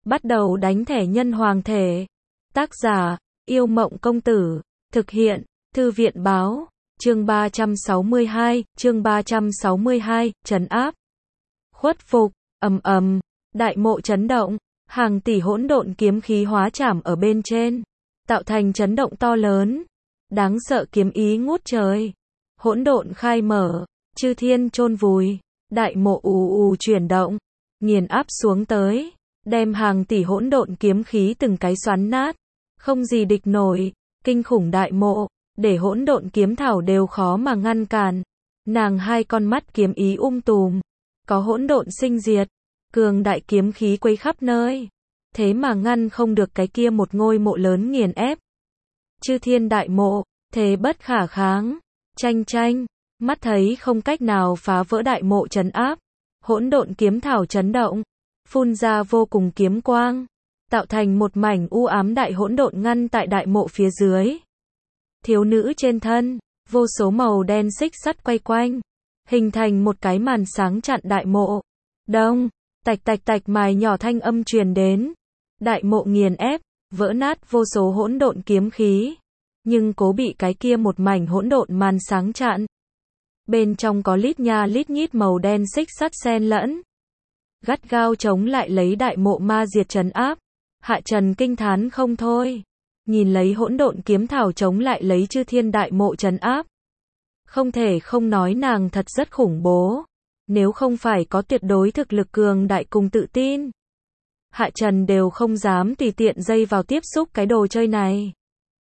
Bắt đầu đánh thẻ nhân hoàng thể. Tác giả, Yêu Mộng Công Tử. Thực hiện, Thư viện Báo. Chương 362, chương 362, trấn áp. Khuất phục, đại mộ chấn động, hàng tỷ hỗn độn kiếm khí hóa chảm ở bên trên, tạo thành chấn động to lớn. Đáng sợ kiếm ý ngút trời. Hỗn độn khai mở, chư thiên chôn vùi, đại mộ ù ù chuyển động, nghiền áp xuống tới, đem hàng tỷ hỗn độn kiếm khí từng cái xoắn nát, không gì địch nổi. Kinh khủng đại mộ, để hỗn độn kiếm thảo đều khó mà ngăn cản. Nàng hai con mắt kiếm ý tùm, có hỗn độn sinh diệt, cường đại kiếm khí quấy khắp nơi, thế mà ngăn không được cái kia một ngôi mộ lớn nghiền ép. Chư thiên đại mộ, thế bất khả kháng, tranh, mắt thấy không cách nào phá vỡ đại mộ trấn áp. Hỗn độn kiếm thảo chấn động, phun ra vô cùng kiếm quang, tạo thành một mảnh u ám đại hỗn độn ngăn tại đại mộ phía dưới. Thiếu nữ trên thân, vô số màu đen xích sắt quay quanh, hình thành một cái màn sáng chặn đại mộ. Đông, tạch mài nhỏ thanh âm truyền đến. Đại mộ nghiền ép, vỡ nát vô số hỗn độn kiếm khí, nhưng cố bị cái kia một mảnh hỗn độn màn sáng chặn. Bên trong có lít nha lít nhít màu đen xích sắt xen lẫn, gắt gao chống lại lấy đại mộ ma diệt trấn áp. Hạ Trần kinh thán không thôi, nhìn lấy hỗn độn kiếm thảo chống lại lấy chư thiên đại mộ trấn áp. Không thể không nói nàng thật rất khủng bố, nếu không phải có tuyệt đối thực lực cường đại cùng tự tin, Hạ Trần đều không dám tùy tiện dây vào tiếp xúc cái đồ chơi này.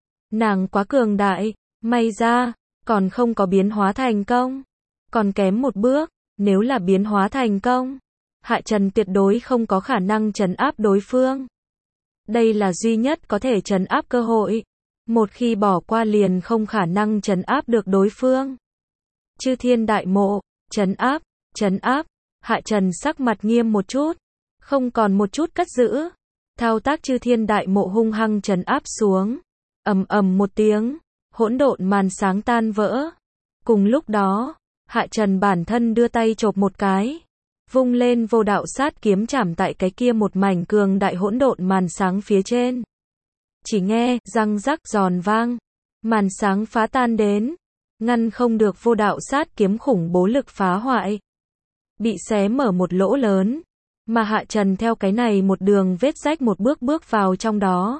Nàng quá cường đại, may ra, còn không có biến hóa thành công, còn kém một bước. Nếu là biến hóa thành công, Hạ Trần tuyệt đối không có khả năng trấn áp đối phương. Đây là duy nhất có thể trấn áp cơ hội, một khi bỏ qua liền không khả năng trấn áp được đối phương. Chư thiên đại mộ, trấn áp, Hạ Trần sắc mặt nghiêm một chút, không còn một chút cất giữ, thao tác chư thiên đại mộ hung hăng trấn áp xuống. Ầm một tiếng, hỗn độn màn sáng tan vỡ. Cùng lúc đó, Hạ Trần bản thân đưa tay chộp một cái, vung lên vô đạo sát kiếm chảm tại cái kia một mảnh cường đại hỗn độn màn sáng phía trên. Chỉ nghe răng rắc giòn vang, màn sáng phá tan đến, ngăn không được vô đạo sát kiếm khủng bố lực phá hoại, bị xé mở một lỗ lớn, mà Hạ Trần theo cái này một đường vết rách một bước vào trong đó,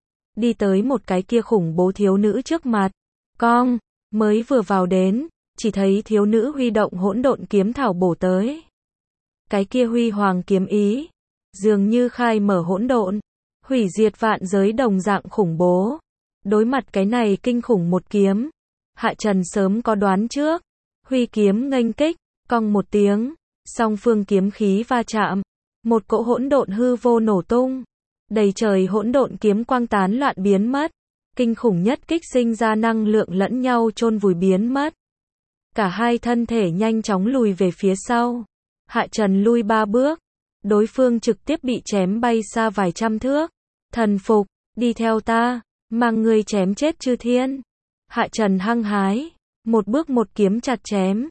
đi tới một cái kia khủng bố thiếu nữ trước mặt. Cong, mới vừa vào đến, chỉ thấy thiếu nữ huy động hỗn độn kiếm thảo bổ tới. Cái kia huy hoàng kiếm ý, dường như khai mở hỗn độn, hủy diệt vạn giới đồng dạng khủng bố. Đối mặt cái này kinh khủng một kiếm, Hạ Trần sớm có đoán trước, huy kiếm nghênh kích, cong một tiếng, song phương kiếm khí va chạm, một cỗ hỗn độn hư vô nổ tung, đầy trời hỗn độn kiếm quang tán loạn biến mất, kinh khủng nhất kích sinh ra năng lượng lẫn nhau chôn vùi biến mất. Cả hai thân thể nhanh chóng lùi về phía sau. Hạ Trần lui 3 bước, đối phương trực tiếp bị chém bay xa vài trăm thước. Thần phục, đi theo ta, mang ngươi chém chết chư thiên. Hạ Trần hăng hái, một bước một kiếm chặt chém.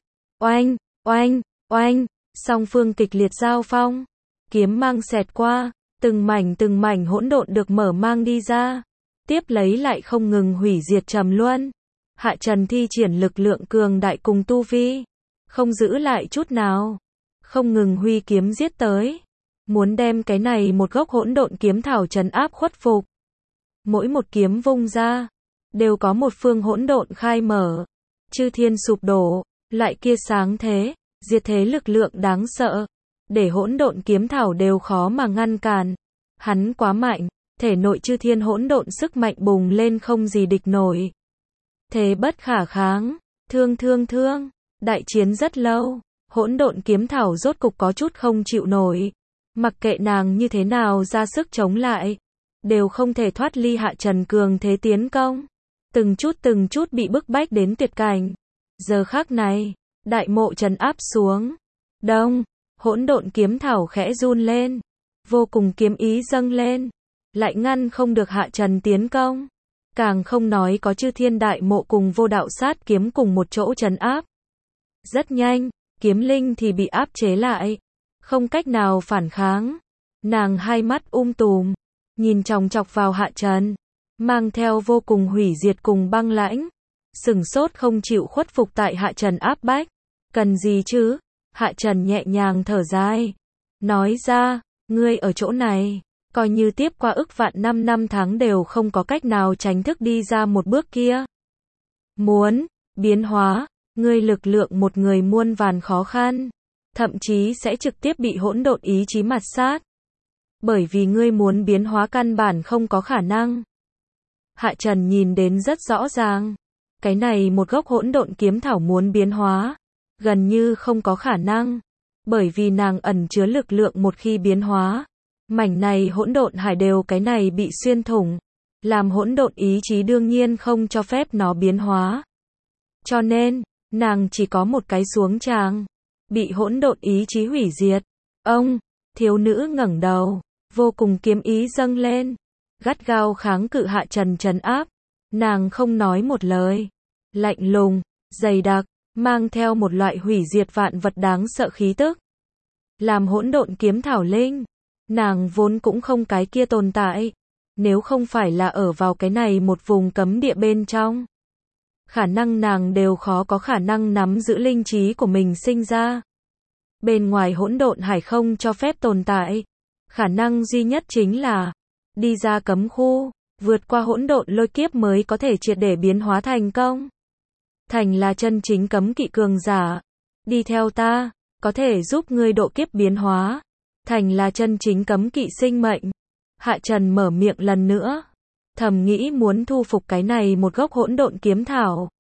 Oanh, song phương kịch liệt giao phong, kiếm mang xẹt qua, từng mảnh hỗn độn được mở mang đi ra, tiếp lấy lại không ngừng hủy diệt trầm luân. Hạ Trần thi triển lực lượng cường đại cùng tu vi, không giữ lại chút nào, không ngừng huy kiếm giết tới, muốn đem cái này một gốc hỗn độn kiếm thảo trấn áp khuất phục. Mỗi một kiếm vung ra, đều có một phương hỗn độn khai mở, chư thiên sụp đổ, lại kia sáng thế, diệt thế lực lượng đáng sợ, để hỗn độn kiếm thảo đều khó mà ngăn cản. Hắn quá mạnh, thể nội chư thiên hỗn độn sức mạnh bùng lên không gì địch nổi. Thế bất khả kháng, thương, đại chiến rất lâu, hỗn độn kiếm thảo rốt cục có chút không chịu nổi, mặc kệ nàng như thế nào ra sức chống lại, đều không thể thoát ly Hạ Trần cường thế tiến công, từng chút bị bức bách đến tuyệt cảnh. Giờ khắc này, đại mộ trấn áp xuống, đông, hỗn độn kiếm thảo khẽ run lên, vô cùng kiếm ý dâng lên, lại ngăn không được Hạ Trần tiến công. Càng không nói có chư thiên đại mộ cùng vô đạo sát kiếm cùng một chỗ trấn áp. Rất nhanh, kiếm linh thì bị áp chế lại, không cách nào phản kháng. Nàng hai mắt tùm, nhìn chòng chọc vào Hạ Trần, mang theo vô cùng hủy diệt cùng băng lãnh, sừng sốt không chịu khuất phục tại Hạ Trần áp bách. Cần gì chứ? Hạ Trần nhẹ nhàng thở dài, nói ra, ngươi ở chỗ này, coi như tiếp qua ức vạn năm tháng đều không có cách nào tránh thức đi ra một bước kia. Muốn biến hóa, ngươi lực lượng một người muôn vàn khó khăn, thậm chí sẽ trực tiếp bị hỗn độn ý chí mạt sát. Bởi vì ngươi muốn biến hóa căn bản không có khả năng. Hạ Trần nhìn đến rất rõ ràng, cái này một gốc hỗn độn kiếm thảo muốn biến hóa, gần như không có khả năng, bởi vì nàng ẩn chứa lực lượng một khi biến hóa, mảnh này hỗn độn hải đều cái này bị xuyên thủng, làm hỗn độn ý chí đương nhiên không cho phép nó biến hóa. Cho nên, nàng chỉ có một cái xuống tràng, bị hỗn độn ý chí hủy diệt. Ông, thiếu nữ ngẩng đầu, vô cùng kiếm ý dâng lên, gắt gao kháng cự Hạ Trần trấn áp. Nàng không nói một lời, lạnh lùng, dày đặc, mang theo một loại hủy diệt vạn vật đáng sợ khí tức. Làm hỗn độn kiếm thảo linh, nàng vốn cũng không cái kia tồn tại, nếu không phải là ở vào cái này một vùng cấm địa bên trong, khả năng nàng đều khó có khả năng nắm giữ linh trí của mình sinh ra. Bên ngoài hỗn độn hải không cho phép tồn tại, khả năng duy nhất chính là đi ra cấm khu, vượt qua hỗn độn lôi kiếp mới có thể triệt để biến hóa thành công. Thành là chân chính cấm kỵ cường giả, đi theo ta, có thể giúp ngươi độ kiếp biến hóa. Thành là chân chính cấm kỵ sinh mệnh. Hạ Trần mở miệng lần nữa, thầm nghĩ muốn thu phục cái này một gốc hỗn độn kiếm thảo.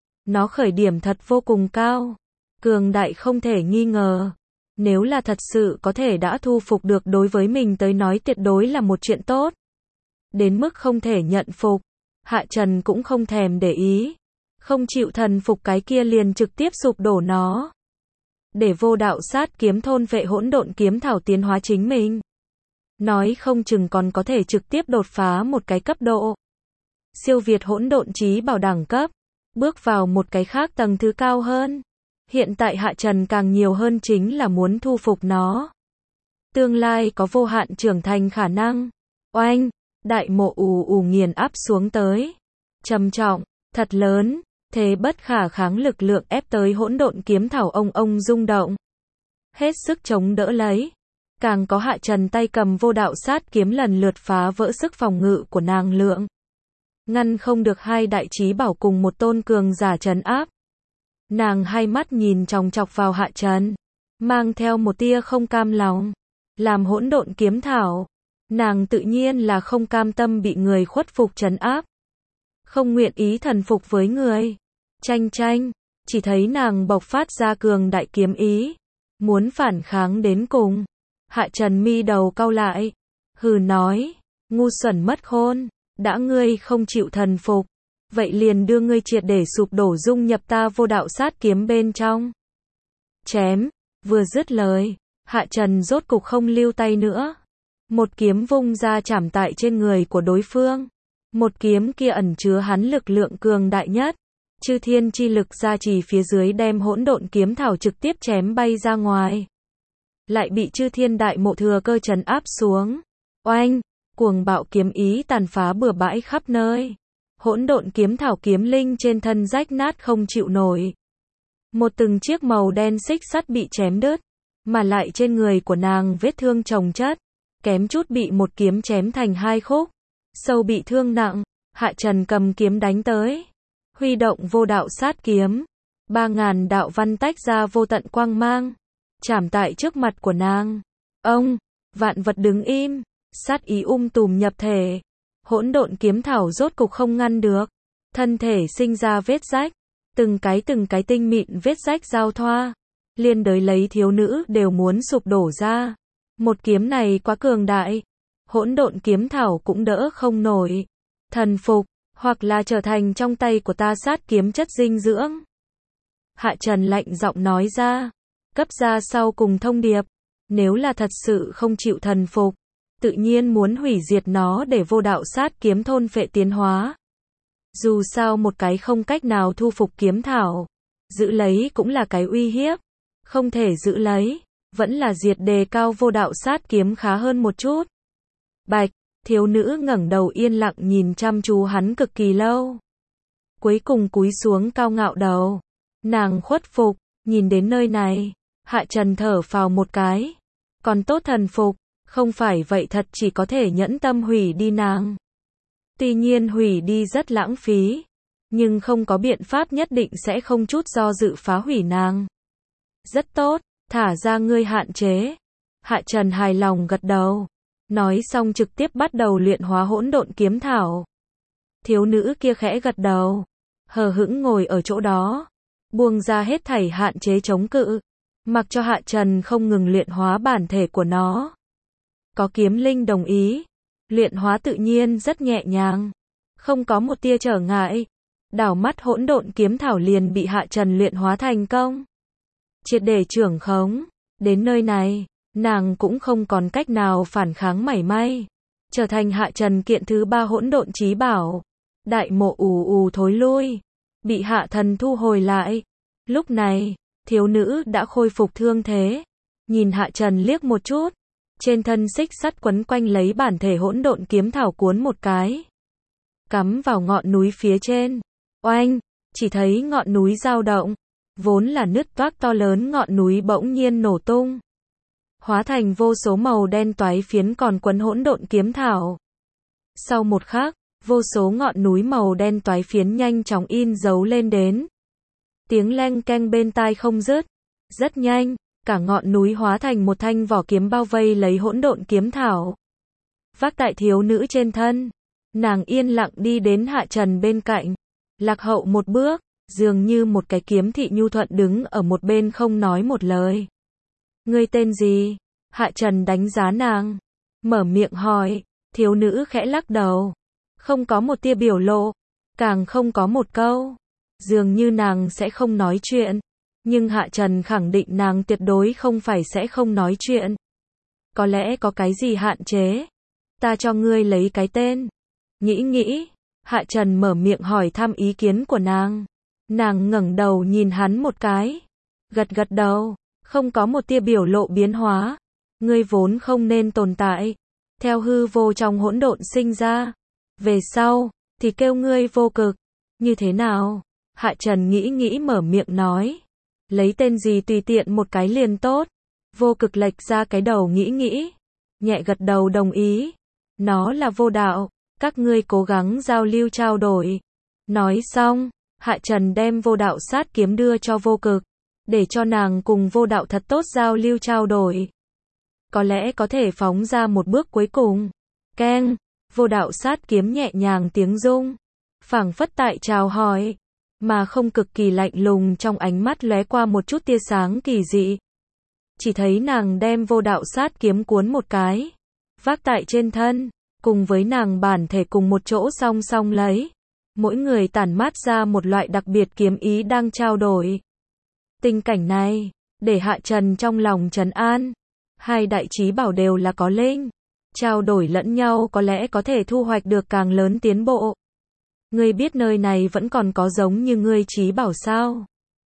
Nó khởi điểm thật vô cùng cao, cường đại không thể nghi ngờ. Nếu là thật sự có thể đã thu phục được, đối với mình tới nói tuyệt đối là một chuyện tốt. Đến mức không thể nhận phục, Hạ Trần cũng không thèm để ý. Không chịu thần phục cái kia liền trực tiếp sụp đổ nó. Để vô đạo sát kiếm thôn vệ hỗn độn kiếm thảo tiến hóa chính mình. Nói không chừng còn có thể trực tiếp đột phá một cái cấp độ. Siêu việt hỗn độn trí bảo đẳng cấp. Bước vào một cái khác tầng thứ cao hơn. Hiện tại Hạ Trần càng nhiều hơn chính là muốn thu phục nó. Tương lai có vô hạn trưởng thành khả năng. Oanh, đại mộ ù nghiền áp xuống tới. Trầm trọng, thật lớn, thế bất khả kháng lực lượng ép tới hỗn độn kiếm thảo ông rung động. Hết sức chống đỡ lấy. Càng có Hạ Trần tay cầm vô đạo sát kiếm lần lượt phá vỡ sức phòng ngự của nàng lượng. Ngăn không được hai đại chí bảo cùng một tôn cường giả trấn áp. Nàng hai mắt nhìn chòng chọc vào Hạ Trần, mang theo một tia không cam lòng. Làm hỗn độn kiếm thảo, nàng tự nhiên là không cam tâm bị người khuất phục trấn áp. Không nguyện ý thần phục với người. Tranh, chỉ thấy nàng bộc phát ra cường đại kiếm ý, muốn phản kháng đến cùng. Hạ Trần mi đầu cau lại, hừ nói, ngu xuẩn mất khôn, đã ngươi không chịu thần phục, vậy liền đưa ngươi triệt để sụp đổ dung nhập ta vô đạo sát kiếm bên trong. Chém, vừa dứt lời, Hạ Trần rốt cục không lưu tay nữa. Một kiếm vung ra chảm tại trên người của đối phương. Một kiếm kia ẩn chứa hắn lực lượng cường đại nhất. Chư thiên chi lực gia trì phía dưới đem hỗn độn kiếm thảo trực tiếp chém bay ra ngoài. Lại bị chư thiên đại mộ thừa cơ trấn áp xuống. Oanh, cuồng bạo kiếm ý tàn phá bừa bãi khắp nơi. Hỗn độn kiếm thảo kiếm linh trên thân rách nát không chịu nổi. Một từng chiếc màu đen xích sắt bị chém đứt, mà lại trên người của nàng vết thương chồng chất, kém chút bị một kiếm chém thành hai khúc. Sâu bị thương nặng, Hạ Trần cầm kiếm đánh tới, huy động vô đạo sát kiếm, 3000 đạo văn tách ra vô tận quang mang, chạm tại trước mặt của nàng. Ông, vạn vật đứng im, sát ý tùm nhập thể, hỗn độn kiếm thảo rốt cục không ngăn được, thân thể sinh ra vết rách, từng cái tinh mịn vết rách giao thoa, liên đới lấy thiếu nữ đều muốn sụp đổ ra. Một kiếm này quá cường đại, hỗn độn kiếm thảo cũng đỡ không nổi. Thần phục, hoặc là trở thành trong tay của ta sát kiếm chất dinh dưỡng. Hạ Trần lạnh giọng nói ra, cấp ra sau cùng thông điệp, nếu là thật sự không chịu thần phục, tự nhiên muốn hủy diệt nó để vô đạo sát kiếm thôn phệ tiến hóa. Dù sao một cái không cách nào thu phục kiếm thảo, giữ lấy cũng là cái uy hiếp, không thể giữ lấy, vẫn là diệt đề cao vô đạo sát kiếm khá hơn một chút. Bạch, thiếu nữ ngẩng đầu yên lặng nhìn chăm chú hắn cực kỳ lâu. Cuối cùng cúi xuống cao ngạo đầu. Nàng khuất phục, nhìn đến nơi này, Hạ Trần thở phào một cái. Còn tốt thần phục, không phải vậy thật chỉ có thể nhẫn tâm hủy đi nàng. Tuy nhiên hủy đi rất lãng phí, nhưng không có biện pháp nhất định sẽ không chút do dự phá hủy nàng. Rất tốt, thả ra ngươi hạn chế. Hạ Trần hài lòng gật đầu. Nói xong trực tiếp bắt đầu luyện hóa hỗn độn kiếm thảo. Thiếu nữ kia khẽ gật đầu, hờ hững ngồi ở chỗ đó, buông ra hết thảy hạn chế chống cự, mặc cho Hạ Trần không ngừng luyện hóa bản thể của nó. Có kiếm linh đồng ý, luyện hóa tự nhiên rất nhẹ nhàng, không có một tia trở ngại. Đảo mắt hỗn độn kiếm thảo liền bị Hạ Trần luyện hóa thành công. Triệt để trưởng khống, đến nơi này, nàng cũng không còn cách nào phản kháng mảy may, trở thành Hạ Trần kiện thứ 3 hỗn độn chí bảo. Đại mộ ù ù thối lui, bị Hạ Thần thu hồi lại. Lúc này, thiếu nữ đã khôi phục thương thế, nhìn Hạ Trần liếc một chút, trên thân xích sắt quấn quanh lấy bản thể hỗn độn kiếm thảo cuốn một cái, cắm vào ngọn núi phía trên. Oanh, chỉ thấy ngọn núi dao động, vốn là nứt toác to lớn ngọn núi bỗng nhiên nổ tung, hóa thành vô số màu đen toái phiến còn quấn hỗn độn kiếm thảo. Sau một khắc, vô số ngọn núi màu đen toái phiến nhanh chóng in dấu lên đến. Tiếng leng keng bên tai không dứt. Rất nhanh, cả ngọn núi hóa thành một thanh vỏ kiếm bao vây lấy hỗn độn kiếm thảo. Vác tại thiếu nữ trên thân, nàng yên lặng đi đến Hạ Trần bên cạnh, lạc hậu một bước, dường như một cái kiếm thị nhu thuận đứng ở một bên không nói một lời. Ngươi tên gì? Hạ Trần đánh giá nàng, mở miệng hỏi. Thiếu nữ khẽ lắc đầu, không có một tia biểu lộ, càng không có một câu, dường như nàng sẽ không nói chuyện, nhưng Hạ Trần khẳng định nàng tuyệt đối không phải sẽ không nói chuyện. Có lẽ có cái gì hạn chế, ta cho ngươi lấy cái tên. Nghĩ, Hạ Trần mở miệng hỏi thăm ý kiến của nàng. Nàng ngẩng đầu nhìn hắn một cái, gật gật đầu, không có một tia biểu lộ biến hóa. Ngươi vốn không nên tồn tại, theo hư vô trong hỗn độn sinh ra, về sau thì kêu ngươi vô cực. Như thế nào? Hạ Trần nghĩ mở miệng nói, lấy tên gì tùy tiện một cái liền tốt. Vô cực lệch ra cái đầu nghĩ, nhẹ gật đầu đồng ý. Nó là vô đạo, các ngươi cố gắng giao lưu trao đổi. Nói xong, Hạ Trần đem vô đạo sát kiếm đưa cho vô cực, để cho nàng cùng vô đạo thật tốt giao lưu trao đổi. Có lẽ có thể phóng ra một bước cuối cùng. Keng, vô đạo sát kiếm nhẹ nhàng tiếng rung, phảng phất tại chào hỏi, mà không cực kỳ lạnh lùng, trong ánh mắt lóe qua một chút tia sáng kỳ dị. Chỉ thấy nàng đem vô đạo sát kiếm cuốn một cái, vác tại trên thân, cùng với nàng bản thể cùng một chỗ song song lấy. Mỗi người tản mát ra một loại đặc biệt kiếm ý đang trao đổi. Tình cảnh này, để Hạ Trần trong lòng trấn an. Hai đại chí bảo đều là có linh, trao đổi lẫn nhau có lẽ có thể thu hoạch được càng lớn tiến bộ. Ngươi biết nơi này vẫn còn có giống như ngươi chí bảo sao?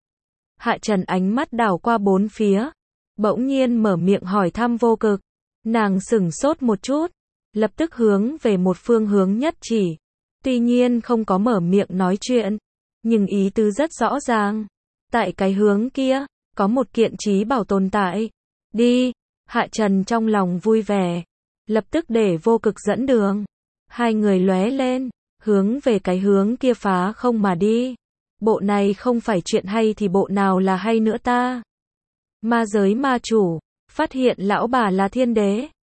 Hạ Trần ánh mắt đảo qua bốn phía, bỗng nhiên mở miệng hỏi thăm vô cực. Nàng sửng sốt một chút, lập tức hướng về một phương hướng nhất chỉ. Tuy nhiên không có mở miệng nói chuyện, nhưng ý tứ rất rõ ràng. Tại cái hướng kia, có một kiện chí bảo tồn tại. Đi, Hạ Trần trong lòng vui vẻ, lập tức để vô cực dẫn đường. Hai người lóe lên, hướng về cái hướng kia phá không mà đi. Bộ này không phải chuyện hay thì bộ nào là hay nữa ta? Ma giới ma chủ, phát hiện lão bà là thiên đế.